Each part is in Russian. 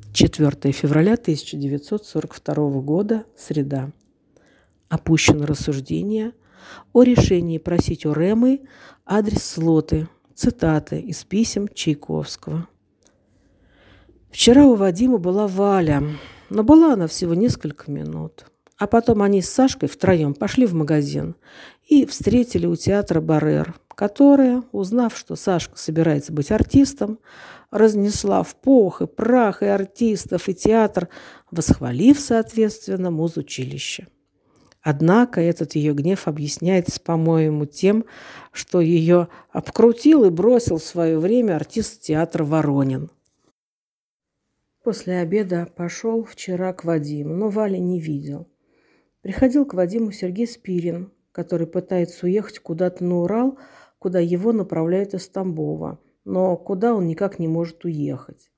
4 февраля 1942 года, среда. Опущено рассуждение о решении просить у Ремы адрес слоты, цитаты из писем Чайковского. Вчера у Вадима была Валя, но была она всего несколько минут. А потом они с Сашкой втроем пошли в магазин и встретили у театра Баррер, которая, узнав, что Сашка собирается быть артистом, разнесла в пух и прах и артистов, и театр, восхвалив, соответственно, музучилище. Однако этот ее гнев объясняется, по-моему, тем, что ее обкрутил и бросил в свое время артист театра Воронин. После обеда пошел вчера к Вадиму, но Вали не видел. Приходил к Вадиму Сергей Спирин, который пытается уехать куда-то на Урал, куда его направляют из Тамбова, но куда он никак не может уехать.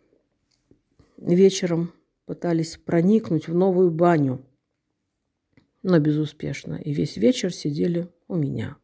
Вечером пытались проникнуть в новую баню, но безуспешно, и весь вечер сидели у меня.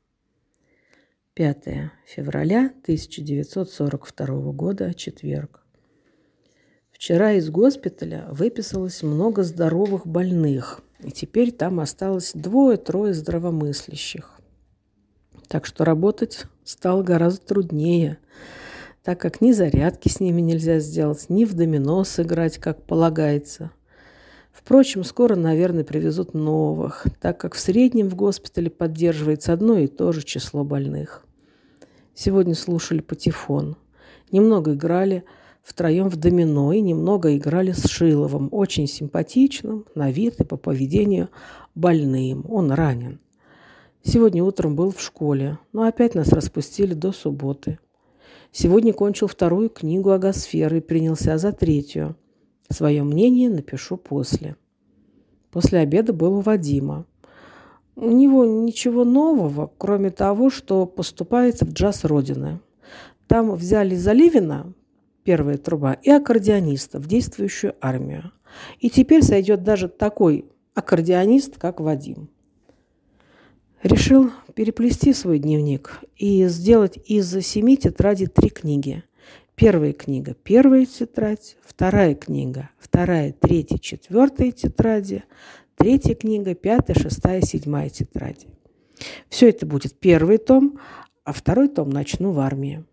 5 февраля 1942 года, четверг. Вчера из госпиталя выписалось много здоровых больных, и теперь там осталось 2-3 здравомыслящих. Так что работать стало гораздо труднее, так как ни зарядки с ними нельзя сделать, ни в домино сыграть, как полагается. Впрочем, скоро, наверное, привезут новых, так как в среднем в госпитале поддерживается одно и то же число больных. Сегодня слушали патефон. Немного играли втроем в домино и немного играли с Шиловым, очень симпатичным, на вид и по поведению больным. Он ранен. Сегодня утром был в школе, но опять нас распустили до субботы. Сегодня кончил 2-ю книгу Агосферы и принялся за 3-ю. Свое мнение напишу после. После обеда был у Вадима. У него ничего нового, кроме того, что поступает в джаз Родины. Там взяли Заливина, первая труба, и аккордеониста в действующую армию. И теперь сойдет даже такой аккордеонист, как Вадим. Решил переплести свой дневник и сделать из 7 тетрадей 3 книги. Первая книга – 1-я тетрадь, 2-я книга – 2-я, 3-я, 4-я тетради, 3-я книга – 5-я, 6-я, 7-я тетради. Все это будет 1-й том, а 2-й том начну в армии.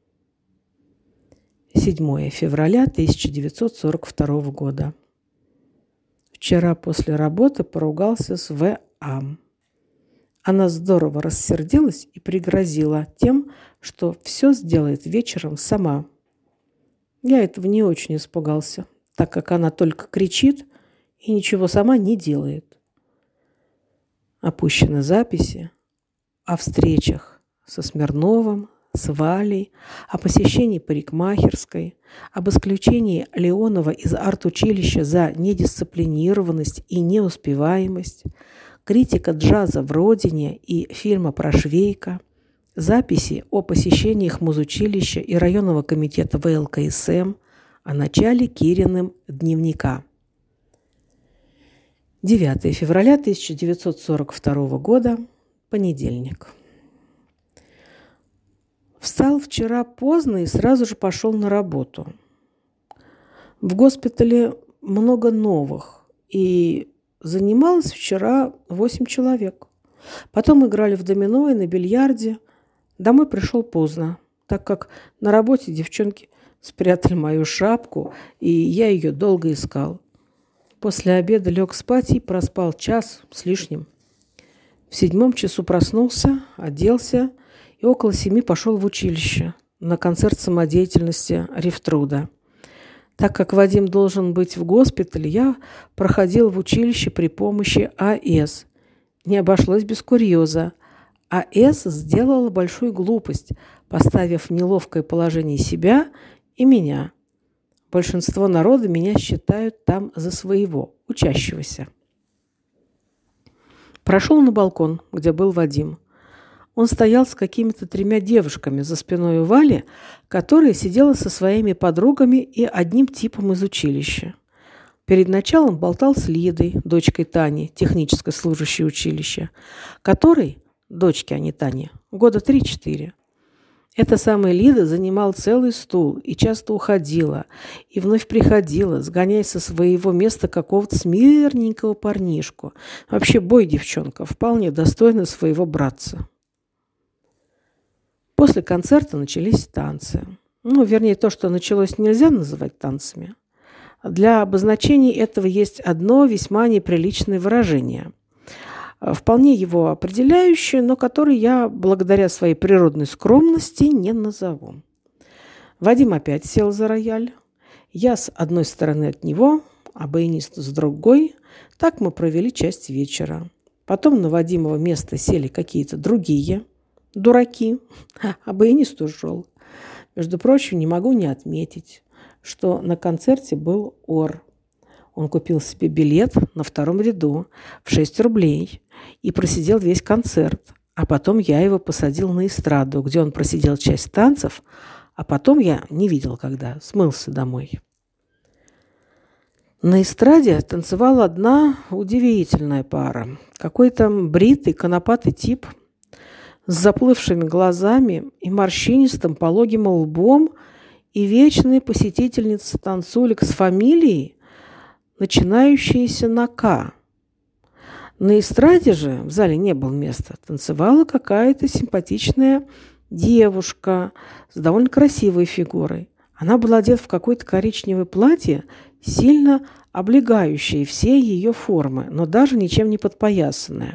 7 февраля 1942 года. Вчера после работы поругался с В.А. Она здорово рассердилась и пригрозила тем, что все сделает вечером сама. Я этого не очень испугался, так как она только кричит и ничего сама не делает. Опущены записи о встречах со Смирновым, с Валей, о посещении парикмахерской, об исключении Леонова из арт-училища за недисциплинированность и неуспеваемость, критика джаза в «Родине» и фильма про Швейка, записи о посещениях музучилища и районного комитета ВЛКСМ, о начале Кириным дневника. 9 февраля 1942 года, понедельник. Встал вчера поздно и сразу же пошел на работу. В госпитале много новых, и занималось вчера 8 человек. Потом играли в домино и на бильярде. Домой пришел поздно, так как на работе девчонки спрятали мою шапку, и я ее долго искал. После обеда лег спать и проспал час с лишним. В 7 часу проснулся, оделся и около 7 пошел в училище на концерт самодеятельности Рифтруда. Так как Вадим должен быть в госпитале, я проходил в училище при помощи А.С. Не обошлось без курьеза. А.С. сделала большую глупость, поставив в неловкое положение себя и меня. Большинство народа меня считают там за своего, учащегося. Прошел на балкон, где был Вадим. Он стоял с какими-то 3 девушками за спиной у Вали, которая сидела со своими подругами и одним типом из училища. Перед началом болтал с Лидой, дочкой Тани, технической служащей училища, которой, дочке, а не Тане, года 3-4. Эта самая Лида занимала целый стул и часто уходила, и вновь приходила, сгоняя со своего места какого-то смирненького парнишку. Вообще бой, девчонка, вполне достойна своего братца. После концерта начались танцы. Ну, вернее, то, что началось, нельзя называть танцами. Для обозначения этого есть одно весьма неприличное выражение, вполне его определяющее, но которое я, благодаря своей природной скромности, не назову. Вадим опять сел за рояль. Я с одной стороны от него, а баянист с другой. Так мы провели часть вечера. Потом на Вадимово место сели какие-то другие дураки, а баянист ушел. Между прочим, не могу не отметить, что на концерте был ор. Он купил себе билет на втором ряду в 6 рублей и просидел весь концерт. А потом я его посадил на эстраду, где он просидел часть танцев, а потом я не видел, когда смылся домой. На эстраде танцевала одна удивительная пара. Какой-то бритый, конопатый тип с заплывшими глазами и морщинистым пологим лбом и вечная посетительница танцулек с фамилией, начинающаяся на «К». На эстраде же, в зале не было места, танцевала какая-то симпатичная девушка с довольно красивой фигурой. Она была одета в какое-то коричневое платье, сильно облегающее все ее формы, но даже ничем не подпоясанное.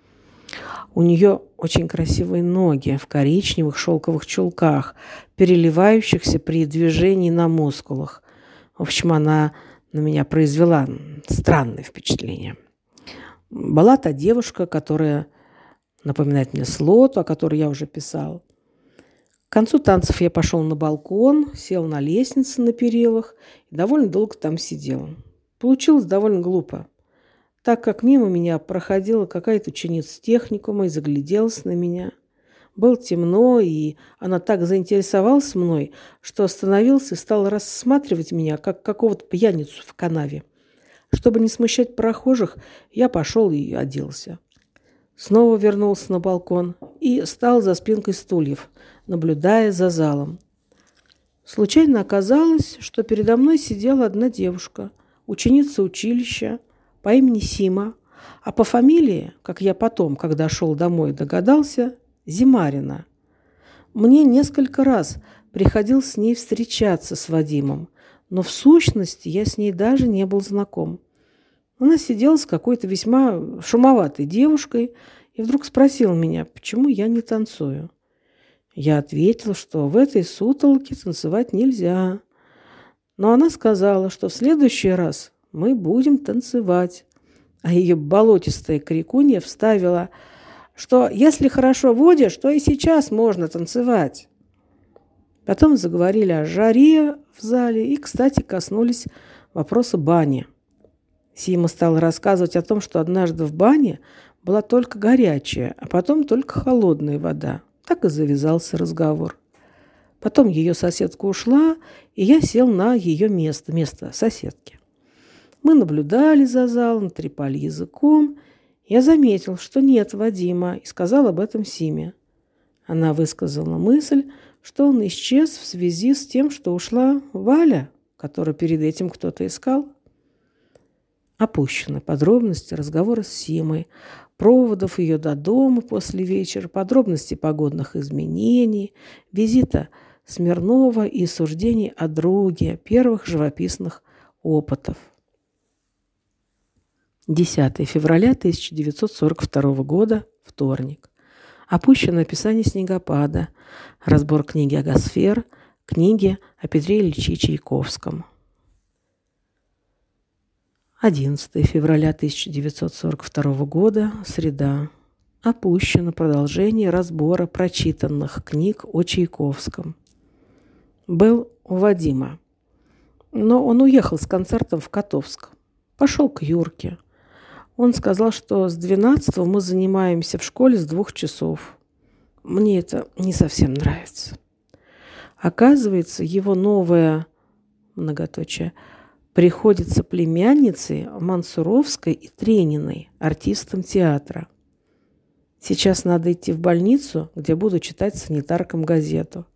У нее очень красивые ноги в коричневых шелковых чулках, переливающихся при движении на мускулах. В общем, она на меня произвела странное впечатление. Была та девушка, которая напоминает мне Слоту, о которой я уже писал. К концу танцев я пошел на балкон, сел на лестнице на перилах и довольно долго там сидел. Получилось довольно глупо, так как мимо меня проходила какая-то ученица техникума и загляделась на меня. Было темно, и она так заинтересовалась мной, что остановилась и стала рассматривать меня, как какого-то пьяницу в канаве. Чтобы не смущать прохожих, я пошел и оделся. Снова вернулся на балкон и стал за спинкой стульев, наблюдая за залом. Случайно оказалось, что передо мной сидела одна девушка, ученица училища по имени Сима, а по фамилии, как я потом, когда шел домой, догадался, Зимарина. Мне несколько раз приходилось с ней встречаться с Вадимом, но в сущности я с ней даже не был знаком. Она сидела с какой-то весьма шумоватой девушкой и вдруг спросила меня, почему я не танцую. Я ответил, что в этой сутолоке танцевать нельзя. Но она сказала, что в следующий раз мы будем танцевать. А ее болотистая крикунья вставила, что если хорошо водишь, то и сейчас можно танцевать. Потом заговорили о жаре в зале и, кстати, коснулись вопроса бани. Сима стала рассказывать о том, что однажды в бане была только горячая, а потом только холодная вода. Так и завязался разговор. Потом ее соседка ушла, и я сел на ее место соседки. Мы наблюдали за залом, трепали языком. Я заметил, что нет Вадима, и сказал об этом Симе. Она высказала мысль, что он исчез в связи с тем, что ушла Валя, которую перед этим кто-то искал. Опущены подробности разговора с Симой, проводов ее до дома после вечера, подробности погодных изменений, визита Смирнова и суждений о друге, первых живописных опытов. 10 февраля 1942 года, вторник. Опущено описание снегопада, разбор книги «Агосфер», книги о Петре Ильиче Чайковском. 11 февраля 1942 года, среда. Опущено продолжение разбора прочитанных книг о Чайковском. Был у Вадима, но он уехал с концертом в Котовск. Пошел к Юрке. Он сказал, что с 12-го мы занимаемся в школе с 2 часов. Мне это не совсем нравится. Оказывается, его новая, многоточие, приходится племянницей Мансуровской и Трениной, артистам театра. Сейчас надо идти в больницу, где буду читать санитаркам газету.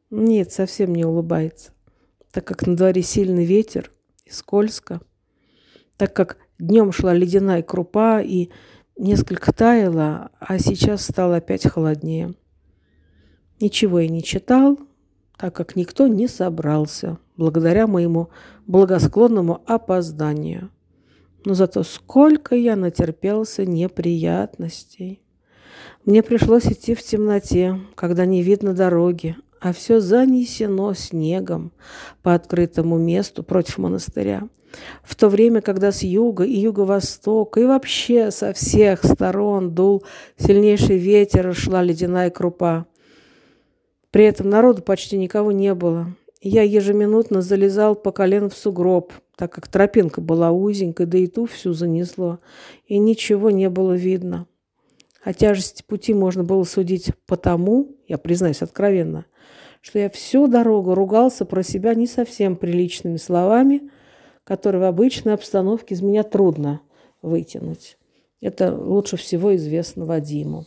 Нет, совсем не улыбается, так как на дворе сильный ветер и скользко, так как днем шла ледяная крупа и несколько таяла, а сейчас стало опять холоднее. Ничего я не читал, так как никто не собрался, благодаря моему благосклонному опозданию. Но зато сколько я натерпелся неприятностей. Мне пришлось идти в темноте, когда не видно дороги, а все занесено снегом по открытому месту против монастыря. В то время, когда с юга и юго-востока и вообще со всех сторон дул сильнейший ветер и шла ледяная крупа. При этом народу почти никого не было. Я ежеминутно залезал по колено в сугроб, так как тропинка была узенькой, да и ту всю занесло, и ничего не было видно. О тяжести пути можно было судить потому, я признаюсь откровенно, что я всю дорогу ругался про себя не совсем приличными словами, которые в обычной обстановке из меня трудно вытянуть. Это лучше всего известно Вадиму.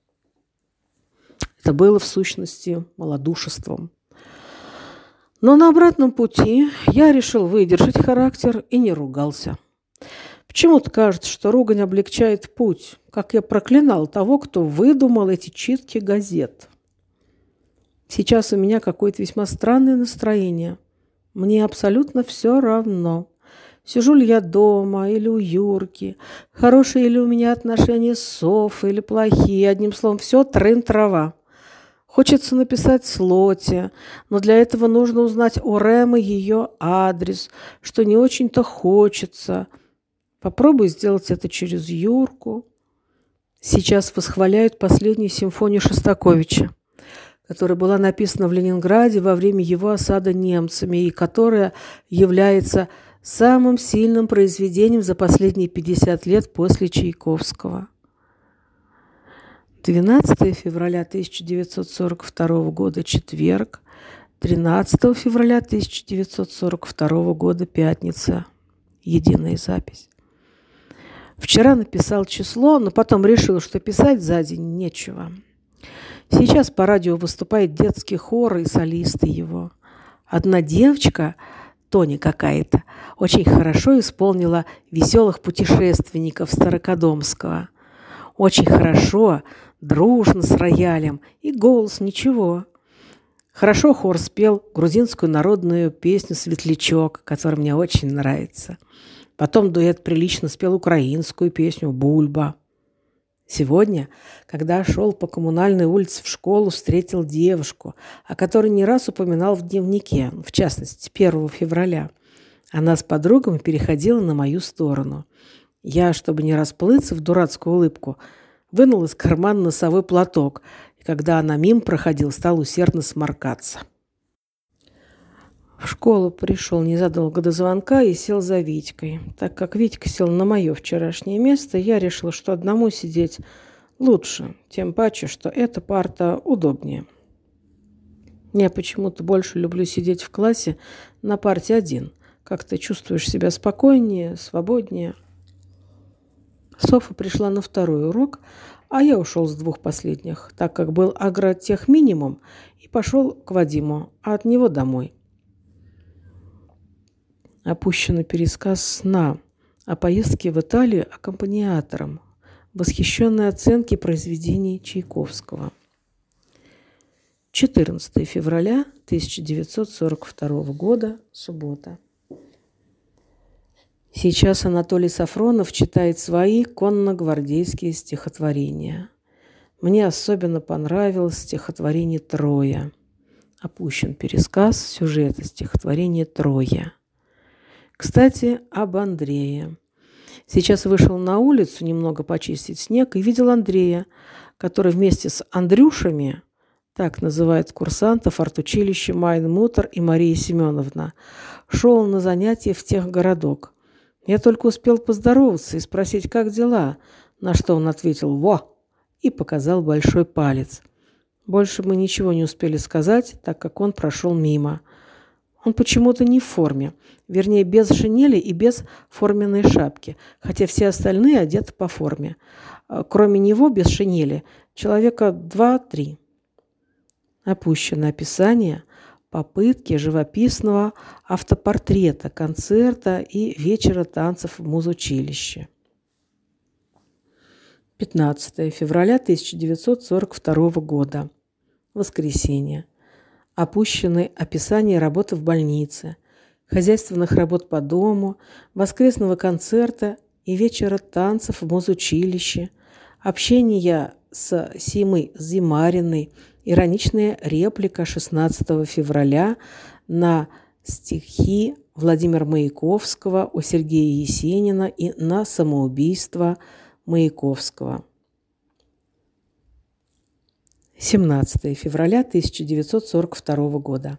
Это было в сущности малодушеством. Но на обратном пути я решил выдержать характер и не ругался. Почему-то кажется, что ругань облегчает путь, как я проклинал того, кто выдумал эти читки газет. Сейчас у меня какое-то весьма странное настроение. Мне абсолютно все равно. Сижу ли я дома или у Юрки, хорошие ли у меня отношения с Софой или плохие, одним словом, все трын-трава. Хочется написать Слоте, но для этого нужно узнать у Ремы ее адрес, что не очень-то хочется. Попробуй сделать это через Юрку. Сейчас восхваляют последнюю симфонию Шостаковича, которая была написана в Ленинграде во время его осады немцами и которая является самым сильным произведением за последние 50 лет после Чайковского. 12 февраля 1942 года – четверг, 13 февраля 1942 года – пятница. Единая запись. Вчера написал число, но потом решил, что писать за день нечего. Сейчас по радио выступает детский хор и солисты его. Одна девочка, Тоня какая-то, очень хорошо исполнила «Веселых путешественников» Старокодомского. Очень хорошо, дружно с роялем, и голос ничего. Хорошо хор спел грузинскую народную песню «Светлячок», которая мне очень нравится. Потом дуэт прилично спел украинскую песню «Бульба». Сегодня, когда шел по Коммунальной улице в школу, встретил девушку, о которой не раз упоминал в дневнике, в частности, 1 февраля. Она с подругами переходила на мою сторону. Я, чтобы не расплыться в дурацкую улыбку, вынул из кармана носовой платок, и когда она мимо проходила, стал усердно сморкаться. В школу пришел незадолго до звонка и сел за Витькой. Так как Витька сел на мое вчерашнее место, я решил, что одному сидеть лучше, тем паче, что эта парта удобнее. Я почему-то больше люблю сидеть в классе на парте один. Как ты чувствуешь себя спокойнее, свободнее. Софа пришла на второй урок, а я ушел с 2 последних, так как был агротехминимум, и пошел к Вадиму, а от него домой. Опущенный пересказ сна о поездке в Италию аккомпаниатором, восхищенной оценки произведений Чайковского. 14 февраля 1942 года, суббота. Сейчас Анатолий Сафронов читает свои конногвардейские стихотворения. Мне особенно понравилось стихотворение «Троя». Опущен пересказ сюжета стихотворения «Троя». Кстати, об Андрее. Сейчас вышел на улицу немного почистить снег и видел Андрея, который вместе с Андрюшами, так называют курсантов артучилища Майн Мутер и Мария Семеновна, шел на занятия в техгородок. Я только успел поздороваться и спросить, как дела, на что он ответил «Во!» и показал большой палец. Больше мы ничего не успели сказать, так как он прошел мимо. Он почему-то не в форме, вернее, без шинели и без форменной шапки, хотя все остальные одеты по форме. Кроме него, без шинели, человека 2-3. Опущено описание попытки живописного автопортрета, концерта и вечера танцев в музучилище. 15 февраля 1942 года. Воскресенье. Опущены описания работы в больнице, хозяйственных работ по дому, воскресного концерта и вечера танцев в музучилище, общение с Симой Зимариной, ироничная реплика 16 февраля на стихи Владимира Маяковского у Сергея Есенина и на самоубийство Маяковского. 17 февраля 1942 года.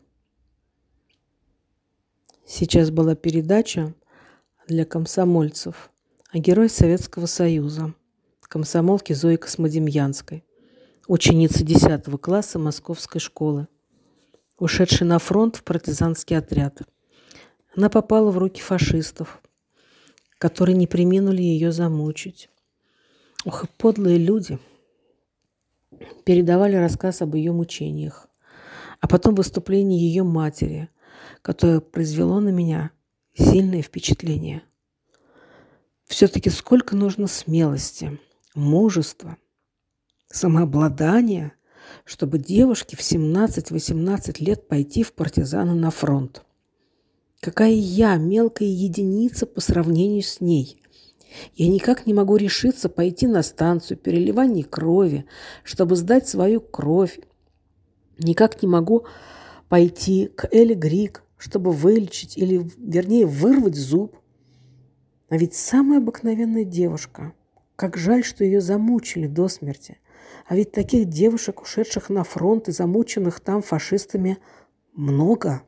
Сейчас была передача для комсомольцев о герое Советского Союза, комсомолке Зое Космодемьянской, ученице 10 класса Московской школы, ушедшей на фронт в партизанский отряд. Она попала в руки фашистов, которые не преминули ее замучить. Ох, и подлые люди! Передавали рассказ об ее мучениях, а потом выступление ее матери, которое произвело на меня сильное впечатление. Все-таки сколько нужно смелости, мужества, самообладания, чтобы девушке в 17-18 лет пойти в партизаны на фронт. Какая я мелкая единица по сравнению с ней. Я никак не могу решиться пойти на станцию переливания крови, чтобы сдать свою кровь. Никак не могу пойти к Элли Грик, чтобы вылечить или, вернее, вырвать зуб. А ведь самая обыкновенная девушка. Как жаль, что ее замучили до смерти. А ведь таких девушек, ушедших на фронт и замученных там фашистами, много.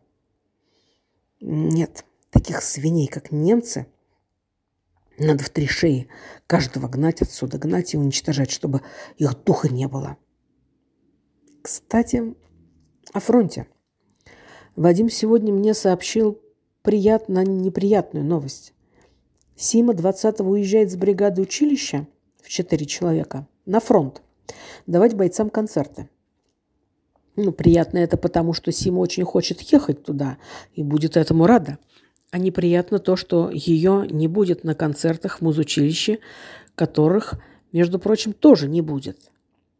Нет, таких свиней, как немцы, надо в 3 шеи каждого гнать отсюда, гнать и уничтожать, чтобы их духа не было. Кстати, о фронте. Вадим сегодня мне сообщил неприятную новость. Сима 20-го уезжает с бригады училища в 4 человека на фронт давать бойцам концерты. Приятно это потому, что Сима очень хочет ехать туда и будет этому рада. А неприятно то, что ее не будет на концертах в музучилище, которых, между прочим, тоже не будет.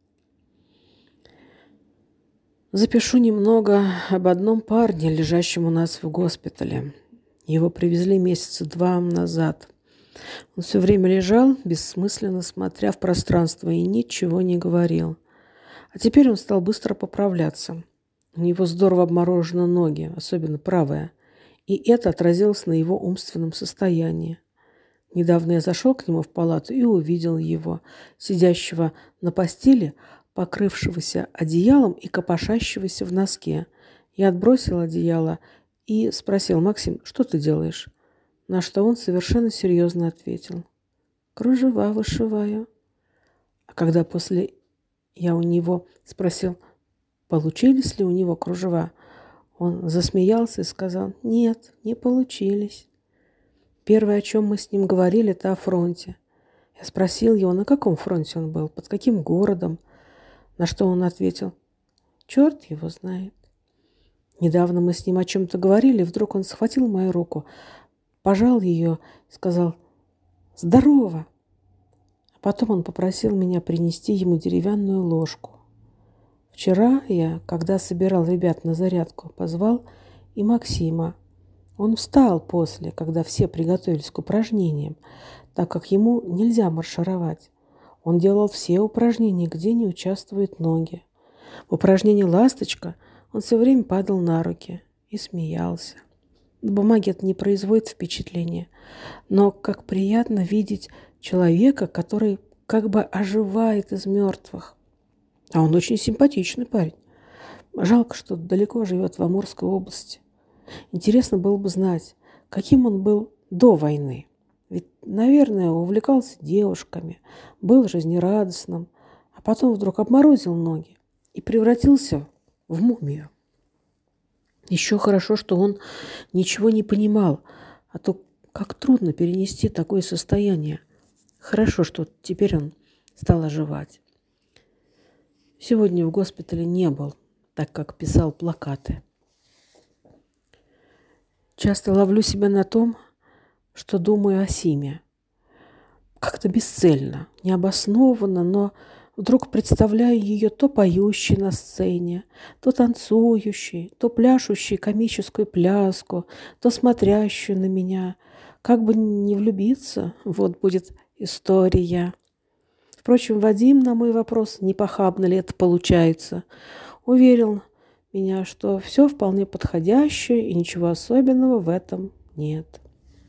Запишу немного об одном парне, лежащем у нас в госпитале. Его привезли месяца 2 назад. Он все время лежал, бессмысленно смотря в пространство, и ничего не говорил. А теперь он стал быстро поправляться. У него здорово обморожены ноги, особенно правая. И это отразилось на его умственном состоянии. Недавно я зашел к нему в палату и увидел его, сидящего на постели, покрывшегося одеялом и копошащегося в носке. Я отбросил одеяло и спросил: «Максим, что ты делаешь?» На что он совершенно серьезно ответил: «Кружева вышиваю». А когда после я у него спросил, получились ли у него кружева, он засмеялся и сказал: «Нет, не получились». Первое, о чем мы с ним говорили, это о фронте. Я спросил его, на каком фронте он был, под каким городом, на что он ответил: «Черт его знает». Недавно мы с ним о чем-то говорили, и вдруг он схватил мою руку, пожал ее и сказал: «Здорово». А потом он попросил меня принести ему деревянную ложку. Вчера я, когда собирал ребят на зарядку, позвал и Максима. Он встал после, когда все приготовились к упражнениям, так как ему нельзя маршировать. Он делал все упражнения, где не участвуют ноги. В упражнении «Ласточка» он все время падал на руки и смеялся. На бумаге это не производит впечатления, но как приятно видеть человека, который как бы оживает из мертвых. А он очень симпатичный парень. Жалко, что далеко живет в Амурской области. Интересно было бы знать, каким он был до войны. Ведь, наверное, увлекался девушками, был жизнерадостным, а потом вдруг обморозил ноги и превратился в мумию. Еще хорошо, что он ничего не понимал, а то как трудно перенести такое состояние. Хорошо, что теперь он стал оживать. Сегодня в госпитале не был, так как писал плакаты. Часто ловлю себя на том, что думаю о Симе. Как-то бесцельно, необоснованно, но вдруг представляю ее то поющей на сцене, то танцующей, то пляшущей комическую пляску, то смотрящую на меня. Как бы не влюбиться, вот будет история. Впрочем, Вадим на мой вопрос, не похабно ли это получается, уверил меня, что все вполне подходящее и ничего особенного в этом нет.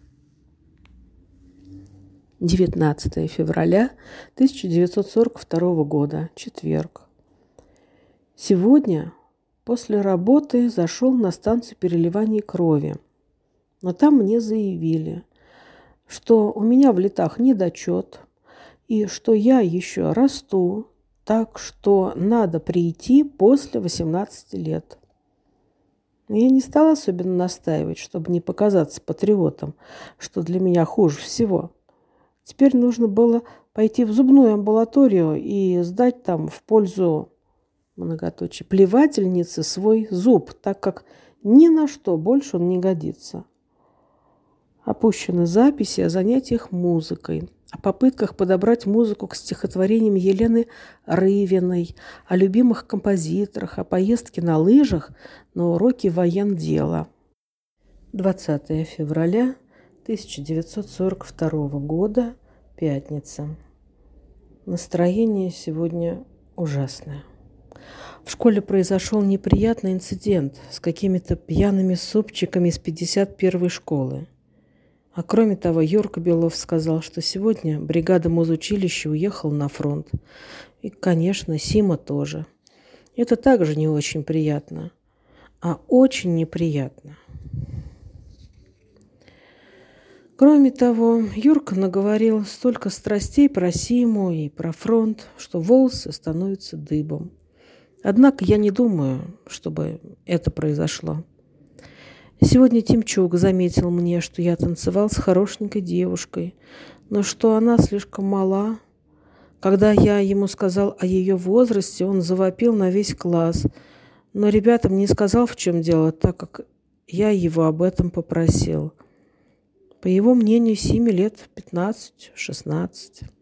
19 февраля 1942 года, четверг. Сегодня после работы зашел на станцию переливания крови, но там мне заявили, что у меня в летах недочет и что я еще расту, так что надо прийти после 18 лет. Я не стала особенно настаивать, чтобы не показаться патриотом, что для меня хуже всего. Теперь нужно было пойти в зубную амбулаторию и сдать там в пользу, многоточие, плевательницы свой зуб, так как ни на что больше он не годится. Опущены записи о занятиях музыкой, о попытках подобрать музыку к стихотворениям Елены Рывиной, о любимых композиторах, о поездке на лыжах на уроки воендела. 20 февраля 1942 года, пятница. Настроение сегодня ужасное. В школе произошел неприятный инцидент с какими-то пьяными супчиками из 51-й школы. А кроме того, Юрка Белов сказал, что сегодня бригада музучилища уехала на фронт. И, конечно, Сима тоже. Это также не очень приятно, а очень неприятно. Кроме того, Юрка наговорил столько страстей про Симу и про фронт, что волосы становятся дыбом. Однако я не думаю, чтобы это произошло. Сегодня Тимчук заметил мне, что я танцевал с хорошенькой девушкой, но что она слишком мала. Когда я ему сказал о ее возрасте, он завопил на весь класс, но ребятам не сказал, в чем дело, так как я его об этом попросил. По его мнению, Симе лет 15-16.